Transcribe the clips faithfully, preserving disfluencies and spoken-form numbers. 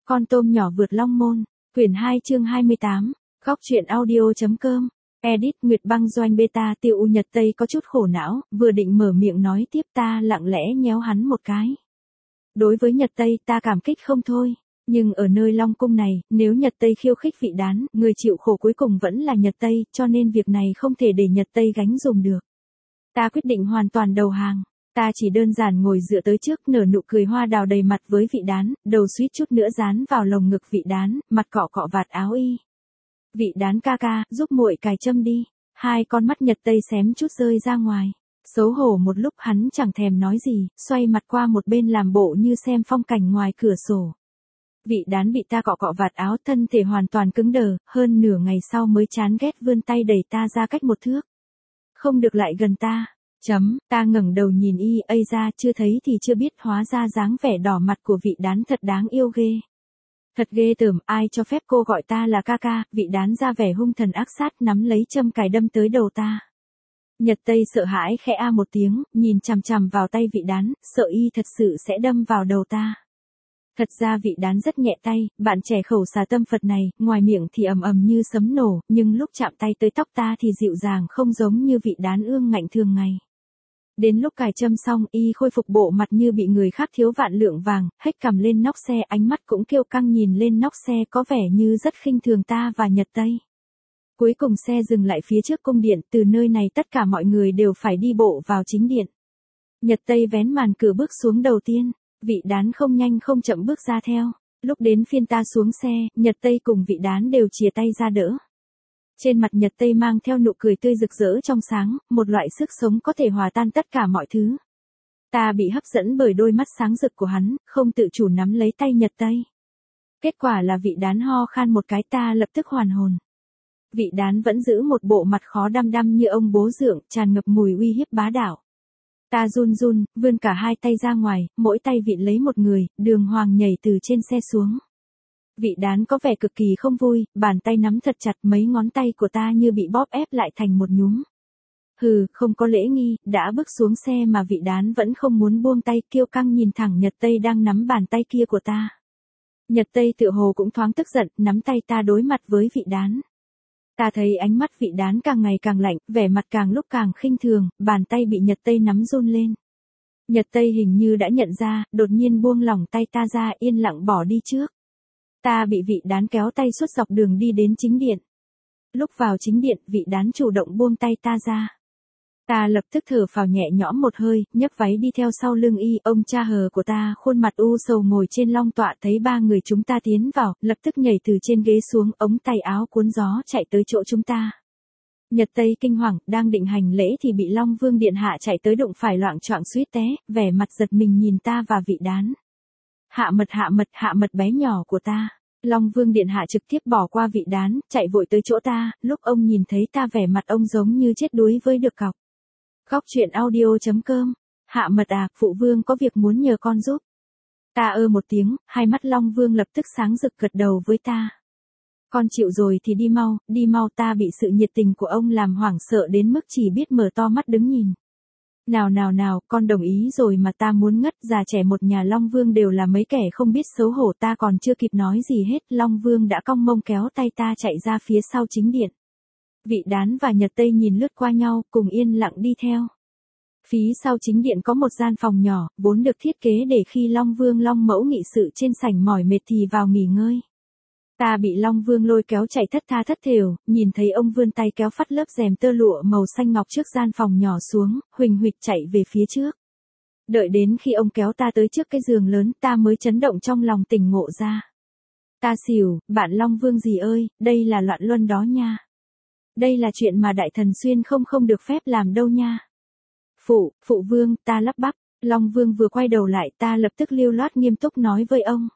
Con tôm nhỏ vượt long môn, quyển hai chương hai mươi tám, góc truyện audio.com, edit Nguyệt Băng Doanh Beta. Tiêu U Nhật Tây có chút khổ não, vừa định mở miệng nói tiếp ta lặng lẽ nhéo hắn một cái. Đối với Nhật Tây ta cảm kích không thôi, nhưng ở nơi Long Cung này, nếu Nhật Tây khiêu khích vị đán, người chịu khổ cuối cùng vẫn là Nhật Tây, cho nên việc này không thể để Nhật Tây gánh dùm được. Ta quyết định hoàn toàn đầu hàng. Ta chỉ đơn giản ngồi dựa tới trước, nở nụ cười hoa đào đầy mặt với vị đán, đầu suýt chút nữa dán vào lồng ngực vị đán, mặt cọ cọ vạt áo y. Vị đán ca ca, giúp muội cài châm đi. Hai con mắt Nhật Tây xém chút rơi ra ngoài. Xấu hổ một lúc hắn chẳng thèm nói gì, xoay mặt qua một bên làm bộ như xem phong cảnh ngoài cửa sổ. Vị đán bị ta cọ cọ vạt áo, thân thể hoàn toàn cứng đờ, hơn nửa ngày sau mới chán ghét vươn tay đẩy ta ra cách một thước. Không được lại gần ta. Chấm, ta ngẩng đầu nhìn y, ây ra chưa thấy thì chưa biết, hóa ra dáng vẻ đỏ mặt của vị đán thật đáng yêu ghê. Thật ghê tởm, ai cho phép cô gọi ta là ca ca, vị đán ra vẻ hung thần ác sát nắm lấy châm cài đâm tới đầu ta. Nhật Tây sợ hãi khẽ a một tiếng, nhìn chằm chằm vào tay vị đán, sợ y thật sự sẽ đâm vào đầu ta. Thật ra vị đán rất nhẹ tay, bạn trẻ khẩu xà tâm Phật này, ngoài miệng thì ầm ầm như sấm nổ, nhưng lúc chạm tay tới tóc ta thì dịu dàng không giống như vị đán ương ngạnh thường ngày. Đến lúc cài châm xong, y khôi phục bộ mặt như bị người khác thiếu vạn lượng vàng, hếch cằm lên nóc xe, ánh mắt cũng kiêu căng nhìn lên nóc xe, có vẻ như rất khinh thường ta và Nhật Tây. Cuối cùng xe dừng lại phía trước cung điện, từ nơi này tất cả mọi người đều phải đi bộ vào chính điện. Nhật Tây vén màn cửa bước xuống đầu tiên, vị đán không nhanh không chậm bước ra theo. Lúc đến phiên ta xuống xe, Nhật Tây cùng vị đán đều chìa tay ra đỡ. Trên mặt Nhật Tây mang theo nụ cười tươi rực rỡ trong sáng, một loại sức sống có thể hòa tan tất cả mọi thứ. Ta bị hấp dẫn bởi đôi mắt sáng rực của hắn, không tự chủ nắm lấy tay Nhật Tây. Kết quả là vị đán ho khan một cái, ta lập tức hoàn hồn. Vị đán vẫn giữ một bộ mặt khó đăm đăm như ông bố dượng, tràn ngập mùi uy hiếp bá đạo. Ta run run, vươn cả hai tay ra ngoài, mỗi tay vịn lấy một người, đường hoàng nhảy từ trên xe xuống. Vị đán có vẻ cực kỳ không vui, bàn tay nắm thật chặt, mấy ngón tay của ta như bị bóp ép lại thành một nhúm. Hừ, không có lễ nghi, đã bước xuống xe mà vị đán vẫn không muốn buông tay, kiêu căng nhìn thẳng Nhật Tây đang nắm bàn tay kia của ta. Nhật Tây tựa hồ cũng thoáng tức giận, nắm tay ta đối mặt với vị đán. Ta thấy ánh mắt vị đán càng ngày càng lạnh, vẻ mặt càng lúc càng khinh thường, bàn tay bị Nhật Tây nắm run lên. Nhật Tây hình như đã nhận ra, đột nhiên buông lỏng tay ta ra, yên lặng bỏ đi trước. Ta bị vị đán kéo tay suốt dọc đường đi đến chính điện. Lúc vào chính điện, vị đán chủ động buông tay ta ra. Ta lập tức thở phào nhẹ nhõm một hơi, nhấc váy đi theo sau lưng y. Ông cha hờ của ta khuôn mặt u sầu ngồi trên long tọa, thấy ba người chúng ta tiến vào, lập tức nhảy từ trên ghế xuống, ống tay áo cuốn gió chạy tới chỗ chúng ta. Nhật Tây kinh hoàng, đang định hành lễ thì bị Long Vương điện hạ chạy tới đụng phải, loạng choạng suýt té, vẻ mặt giật mình nhìn ta và vị đán. Hạ mật hạ mật hạ mật bé nhỏ của ta. Long Vương điện hạ trực tiếp bỏ qua vị đán, chạy vội tới chỗ ta, lúc ông nhìn thấy ta vẻ mặt ông giống như chết đuối với được cọc. Góc truyện audio.com, hạ mật à, phụ vương có việc muốn nhờ con giúp. Ta ơ một tiếng, hai mắt Long Vương lập tức sáng rực gật đầu với ta. Con chịu rồi thì đi mau, đi mau. Ta bị sự nhiệt tình của ông làm hoảng sợ đến mức chỉ biết mở to mắt đứng nhìn. Nào nào nào, con đồng ý rồi mà, ta muốn ngất. Già trẻ một nhà Long Vương đều là mấy kẻ không biết xấu hổ. Ta còn chưa kịp nói gì hết, Long Vương đã cong mông kéo tay ta chạy ra phía sau chính điện. Vị đán và Nhật Tây nhìn lướt qua nhau, cùng yên lặng đi theo. Phía sau chính điện có một gian phòng nhỏ, vốn được thiết kế để khi Long Vương Long Mẫu nghị sự trên sảnh mỏi mệt thì vào nghỉ ngơi. Ta bị Long Vương lôi kéo chạy thất tha thất thểu, nhìn thấy ông vươn tay kéo phắt lớp rèm tơ lụa màu xanh ngọc trước gian phòng nhỏ xuống, huỳnh huỵch chạy về phía trước. Đợi đến khi ông kéo ta tới trước cái giường lớn, ta mới chấn động trong lòng, tỉnh ngộ ra. Ta xỉu, bạn Long Vương gì ơi, đây là loạn luân đó nha. Đây là chuyện mà đại thần xuyên không không được phép làm đâu nha. Phụ, phụ vương, ta lắp bắp. Long Vương vừa quay đầu lại, ta lập tức lưu loát nghiêm túc nói với ông.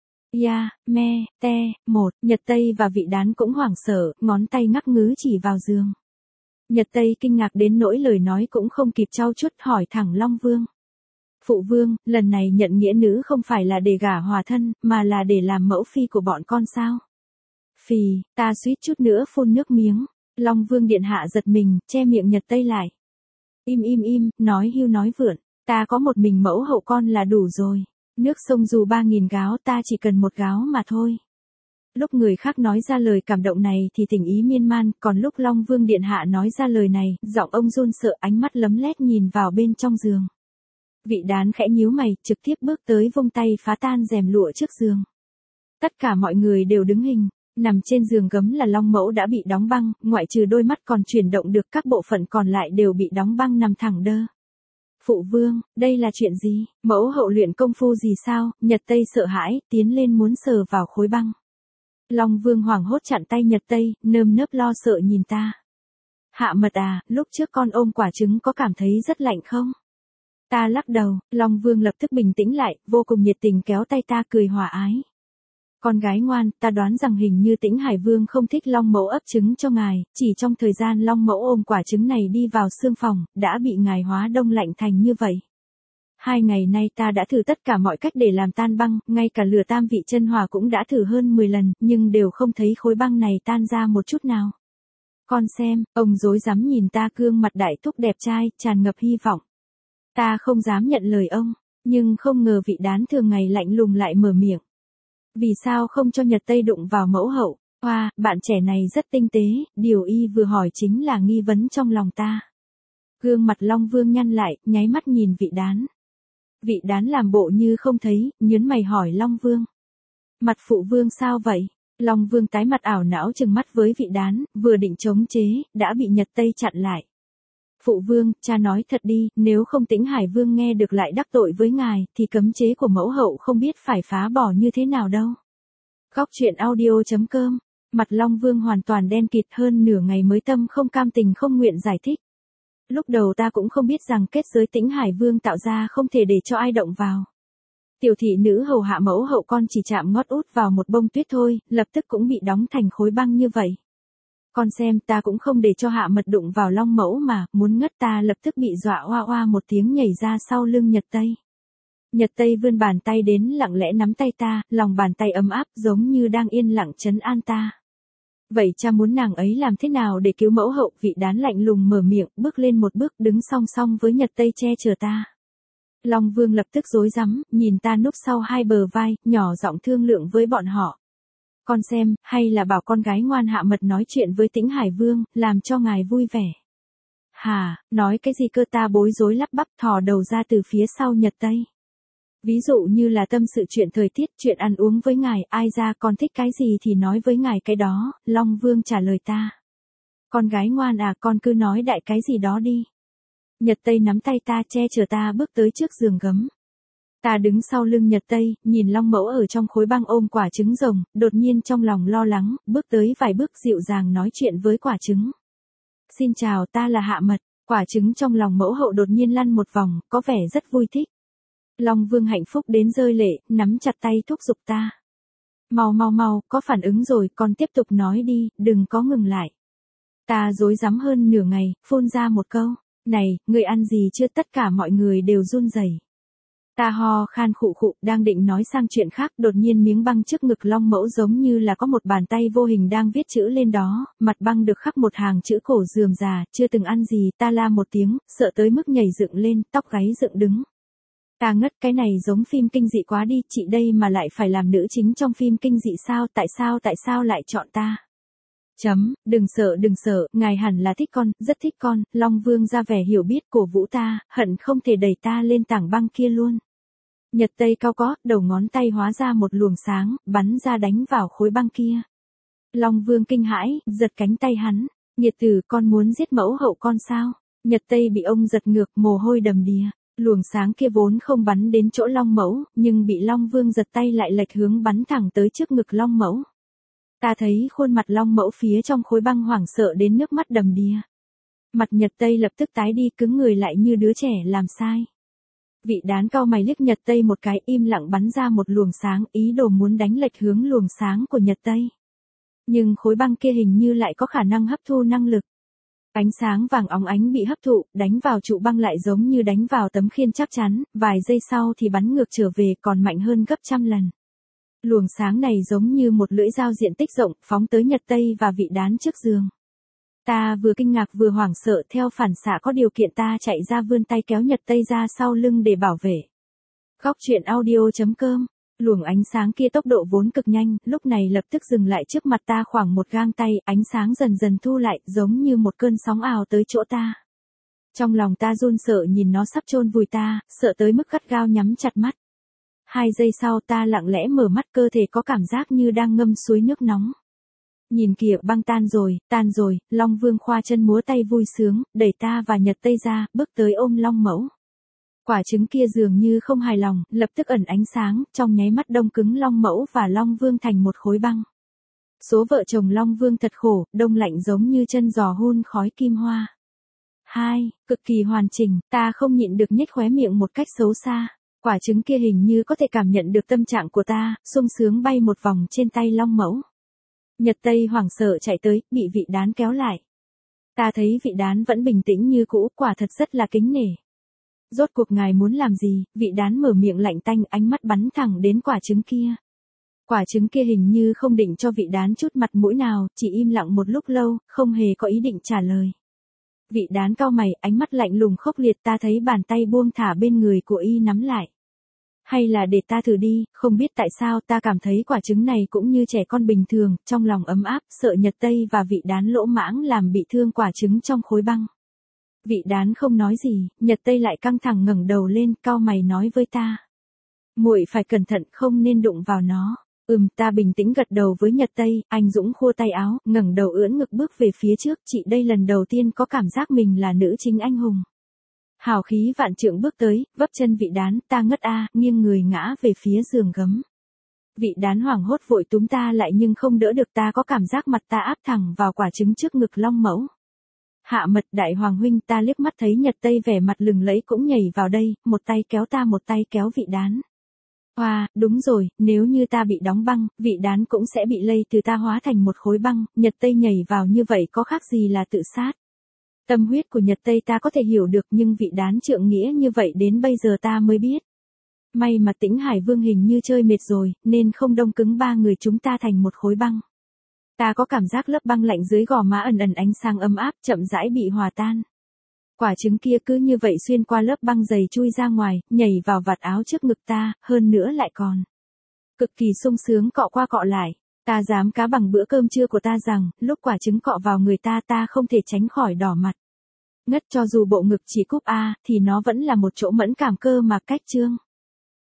Ya, me, te, một. Nhật Tây và vị đán cũng hoảng sợ, ngón tay ngắc ngứ chỉ vào giường. Nhật Tây kinh ngạc đến nỗi lời nói cũng không kịp trau chuốt, hỏi thẳng Long Vương. Phụ vương, lần này nhận nghĩa nữ không phải là để gả hòa thân, mà là để làm mẫu phi của bọn con sao? Phì, ta suýt chút nữa phun nước miếng. Long Vương điện hạ giật mình, che miệng Nhật Tây lại. Im im im, nói hưu nói vượn, ta có một mình mẫu hậu con là đủ rồi. Nước sông dù ba nghìn gáo ta chỉ cần một gáo mà thôi. Lúc người khác nói ra lời cảm động này thì tình ý miên man, còn lúc Long Vương Điện Hạ nói ra lời này, giọng ông run sợ, ánh mắt lấm lét nhìn vào bên trong giường. Vị Đán khẽ nhíu mày, trực tiếp bước tới vung tay phá tan rèm lụa trước giường. Tất cả mọi người đều đứng hình, nằm trên giường gấm là Long Mẫu đã bị đóng băng, ngoại trừ đôi mắt còn chuyển động được, các bộ phận còn lại đều bị đóng băng nằm thẳng đơ. Phụ vương, đây là chuyện gì? Mẫu hậu luyện công phu gì sao? Nhật Tây sợ hãi, tiến lên muốn sờ vào khối băng. Long Vương hoảng hốt chặn tay Nhật Tây, nơm nớp lo sợ nhìn ta. Hạ mật à, lúc trước con ôm quả trứng có cảm thấy rất lạnh không? Ta lắc đầu, Long Vương lập tức bình tĩnh lại, vô cùng nhiệt tình kéo tay ta cười hòa ái. Con gái ngoan, ta đoán rằng hình như Tĩnh Hải Vương không thích Long Mẫu ấp trứng cho ngài, chỉ trong thời gian Long Mẫu ôm quả trứng này đi vào xương phòng, đã bị ngài hóa đông lạnh thành như vậy. Hai ngày nay ta đã thử tất cả mọi cách để làm tan băng, ngay cả lửa tam vị chân hỏa cũng đã thử hơn mười lần, nhưng đều không thấy khối băng này tan ra một chút nào. Con xem, ông rối rắm nhìn ta, gương mặt đại thúc đẹp trai, tràn ngập hy vọng. Ta không dám nhận lời ông, nhưng không ngờ Vị Đán thường ngày lạnh lùng lại mở miệng. Vì sao không cho Nhật Tây đụng vào mẫu hậu? Hoa, bạn trẻ này rất tinh tế, điều y vừa hỏi chính là nghi vấn trong lòng ta. Gương mặt Long Vương nhăn lại, nháy mắt nhìn Vị Đán. Vị Đán làm bộ như không thấy, nhớn mày hỏi Long Vương. Mặt phụ vương sao vậy? Long Vương tái mặt ảo não trừng mắt với Vị Đán, vừa định chống chế, đã bị Nhật Tây chặn lại. Phụ vương, cha nói thật đi, nếu không Tĩnh Hải Vương nghe được lại đắc tội với ngài, thì cấm chế của mẫu hậu không biết phải phá bỏ như thế nào đâu. Góc truyện audio chấm com. Mặt Long Vương hoàn toàn đen kịt, hơn nửa ngày mới tâm không cam tình không nguyện giải thích. Lúc đầu ta cũng không biết rằng kết giới Tĩnh Hải Vương tạo ra không thể để cho ai động vào. Tiểu thị nữ hầu hạ mẫu hậu con chỉ chạm ngót út vào một bông tuyết thôi, lập tức cũng bị đóng thành khối băng như vậy. Con xem, ta cũng không để cho hạ mật đụng vào Long Mẫu mà, muốn ngất ta lập tức bị dọa oa oa một tiếng nhảy ra sau lưng Nhật Tây. Nhật Tây vươn bàn tay đến lặng lẽ nắm tay ta, lòng bàn tay ấm áp giống như đang yên lặng trấn an ta. Vậy cha muốn nàng ấy làm thế nào để cứu mẫu hậu? Vị Đán lạnh lùng mở miệng, bước lên một bước đứng song song với Nhật Tây che chở ta. Long Vương lập tức rối rắm, nhìn ta núp sau hai bờ vai, nhỏ giọng thương lượng với bọn họ. Con xem, hay là bảo con gái ngoan hạ mật nói chuyện với Tĩnh Hải Vương, làm cho ngài vui vẻ. Hà, nói cái gì cơ? Ta bối rối lắp bắp thò đầu ra từ phía sau Nhật Tây. Ví dụ như là tâm sự chuyện thời tiết, chuyện ăn uống với ngài, ai ra con thích cái gì thì nói với ngài cái đó, Long Vương trả lời ta. Con gái ngoan à, con cứ nói đại cái gì đó đi. Nhật Tây nắm tay ta che chở ta bước tới trước giường gấm. Ta đứng sau lưng Nhật Tây, nhìn Long Mẫu ở trong khối băng ôm quả trứng rồng, đột nhiên trong lòng lo lắng, bước tới vài bước dịu dàng nói chuyện với quả trứng. Xin chào, ta là Hạ Mật. Quả trứng trong lòng mẫu hậu đột nhiên lăn một vòng, có vẻ rất vui thích. Long Vương hạnh phúc đến rơi lệ, nắm chặt tay thúc giục ta. Mau mau mau, có phản ứng rồi, con tiếp tục nói đi, đừng có ngừng lại. Ta rối rắm hơn nửa ngày, phun ra một câu. Này, người ăn gì chưa? Tất cả mọi người đều run rẩy. Ta ho khan khụ khụ, đang định nói sang chuyện khác, đột nhiên miếng băng trước ngực Long Mẫu giống như là có một bàn tay vô hình đang viết chữ lên đó, mặt băng được khắc một hàng chữ cổ rườm rà, chưa từng ăn gì, ta la một tiếng, sợ tới mức nhảy dựng lên, tóc gáy dựng đứng. Ta ngất, cái này giống phim kinh dị quá đi, chị đây mà lại phải làm nữ chính trong phim kinh dị sao, tại sao tại sao lại chọn ta? Chấm, đừng sợ đừng sợ, ngài hẳn là thích con, rất thích con. Long Vương ra vẻ hiểu biết cổ vũ ta, hận không thể đẩy ta lên tảng băng kia luôn. Nhật Tây cao có, đầu ngón tay hóa ra một luồng sáng, bắn ra đánh vào khối băng kia. Long Vương kinh hãi, giật cánh tay hắn. Nhiệt Tử, con muốn giết mẫu hậu con sao? Nhật Tây bị ông giật ngược, mồ hôi đầm đìa. Luồng sáng kia vốn không bắn đến chỗ Long Mẫu, nhưng bị Long Vương giật tay lại lệch hướng bắn thẳng tới trước ngực Long Mẫu. Ta thấy khuôn mặt Long Mẫu phía trong khối băng hoảng sợ đến nước mắt đầm đìa. Mặt Nhật Tây lập tức tái đi, cứng người lại như đứa trẻ làm sai. Vị Đán cau mày liếc Nhật Tây một cái, im lặng bắn ra một luồng sáng, ý đồ muốn đánh lệch hướng luồng sáng của Nhật Tây. Nhưng khối băng kia hình như lại có khả năng hấp thu năng lực. Ánh sáng vàng óng ánh bị hấp thụ, đánh vào trụ băng lại giống như đánh vào tấm khiên chắc chắn, vài giây sau thì bắn ngược trở về, còn mạnh hơn gấp trăm lần. Luồng sáng này giống như một lưỡi dao diện tích rộng, phóng tới Nhật Tây và Vị Đán trước giường. Ta vừa kinh ngạc vừa hoảng sợ, theo phản xạ có điều kiện ta chạy ra vươn tay kéo Nhật Tây ra sau lưng để bảo vệ. Góc truyện audio.com. Luồng ánh sáng kia tốc độ vốn cực nhanh, lúc này lập tức dừng lại trước mặt ta khoảng một gang tay, ánh sáng dần dần thu lại, giống như một cơn sóng ào tới chỗ ta. Trong lòng ta run sợ nhìn nó sắp chôn vùi ta, sợ tới mức gắt gao nhắm chặt mắt. Hai giây sau ta lặng lẽ mở mắt, cơ thể có cảm giác như đang ngâm suối nước nóng. Nhìn kìa, băng tan rồi, tan rồi. Long Vương khoa chân múa tay vui sướng, đẩy ta và Nhật Tây ra, bước tới ôm Long Mẫu. Quả trứng kia dường như không hài lòng, lập tức ẩn ánh sáng, trong nháy mắt đông cứng Long Mẫu và Long Vương thành một khối băng. Số vợ chồng Long Vương thật khổ, đông lạnh giống như chân giò hun khói kim hoa. Hai, cực kỳ hoàn chỉnh, ta không nhịn được nhếch khóe miệng một cách xấu xa. Quả trứng kia hình như có thể cảm nhận được tâm trạng của ta, sung sướng bay một vòng trên tay Long Mẫu. Nhật Tây hoảng sợ chạy tới, bị vị đán kéo lại. Ta thấy vị đán vẫn bình tĩnh như cũ, quả thật rất là kính nể. Rốt cuộc ngài muốn làm gì? Vị đán mở miệng lạnh tanh, ánh mắt bắn thẳng đến quả trứng kia. Quả trứng kia hình như không định cho vị đán chút mặt mũi nào, chỉ im lặng một lúc lâu, không hề có ý định trả lời. Vị đán cau mày, ánh mắt lạnh lùng khốc liệt, ta thấy bàn tay buông thả bên người của y nắm lại. Hay là để ta thử đi, không biết tại sao ta cảm thấy quả trứng này cũng như trẻ con bình thường, trong lòng ấm áp, sợ Nhật Tây và vị đán lỗ mãng làm bị thương quả trứng trong khối băng. Vị đán không nói gì, Nhật Tây lại căng thẳng ngẩng đầu lên, cau mày nói với ta. Muội phải cẩn thận, không nên đụng vào nó. Ừm, ta bình tĩnh gật đầu với Nhật Tây, anh dũng khua tay áo, ngẩng đầu ưỡn ngực bước về phía trước, chị đây lần đầu tiên có cảm giác mình là nữ chính anh hùng. Hào khí vạn trượng bước tới, vấp chân vị đán, ta ngất a, nghiêng người ngã về phía giường gấm. Vị đán hoảng hốt vội túm ta lại nhưng không đỡ được, ta có cảm giác mặt ta áp thẳng vào quả trứng trước ngực Long Mẫu. Hạ mật đại hoàng huynh, ta liếc mắt thấy Nhật Tây vẻ mặt lừng lẫy cũng nhảy vào đây, một tay kéo ta một tay kéo vị đán. Hoa, đúng rồi, nếu như ta bị đóng băng, vị đán cũng sẽ bị lây từ ta hóa thành một khối băng, Nhật Tây nhảy vào như vậy có khác gì là tự sát. Tâm huyết của Nhật Tây ta có thể hiểu được, nhưng vị đán trượng nghĩa như vậy đến bây giờ ta mới biết. May mà Tĩnh Hải Vương hình như chơi mệt rồi, nên không đông cứng ba người chúng ta thành một khối băng. Ta có cảm giác lớp băng lạnh dưới gò má ẩn ẩn ánh sáng ấm áp, chậm rãi bị hòa tan. Quả trứng kia cứ như vậy xuyên qua lớp băng dày chui ra ngoài, nhảy vào vạt áo trước ngực ta, hơn nữa lại còn cực kỳ sung sướng cọ qua cọ lại. Ta dám cá bằng bữa cơm trưa của ta rằng, lúc quả trứng cọ vào người ta ta không thể tránh khỏi đỏ mặt. Ngất, cho dù bộ ngực chỉ cúp A, thì nó vẫn là một chỗ mẫn cảm cơ mà cách trương.